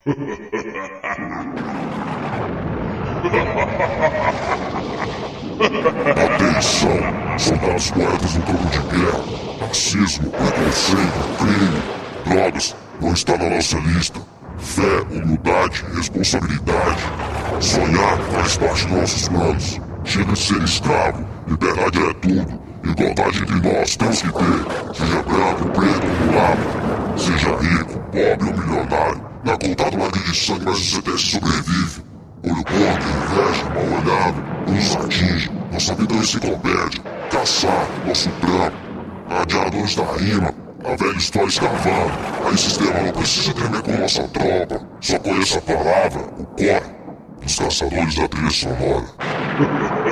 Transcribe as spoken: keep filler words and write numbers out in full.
Atenção, soldados poetas no campo de guerra. Racismo, preconceito, crime, drogas não está na nossa lista. Fé, humildade, responsabilidade. Sonhar faz parte dos nossos planos. Chega de ser escravo, liberdade é tudo. Igualdade entre nós temos que ter. Seja branco, preto ou mulato. Seja rico, pobre ou milionário. Na conta do lago de sangue, mas o C T S sobrevive. Olho gordo, inveja, mal olhado, não nos atinge. Nossa vida é uma enciclopédia. Caçar, nosso trampo. Radiadores da rima, a velha história escavando. Aí sistema não precisa tremer com nossa tropa. Só conheça a palavra, o core, dos caçadores da trilha sonora.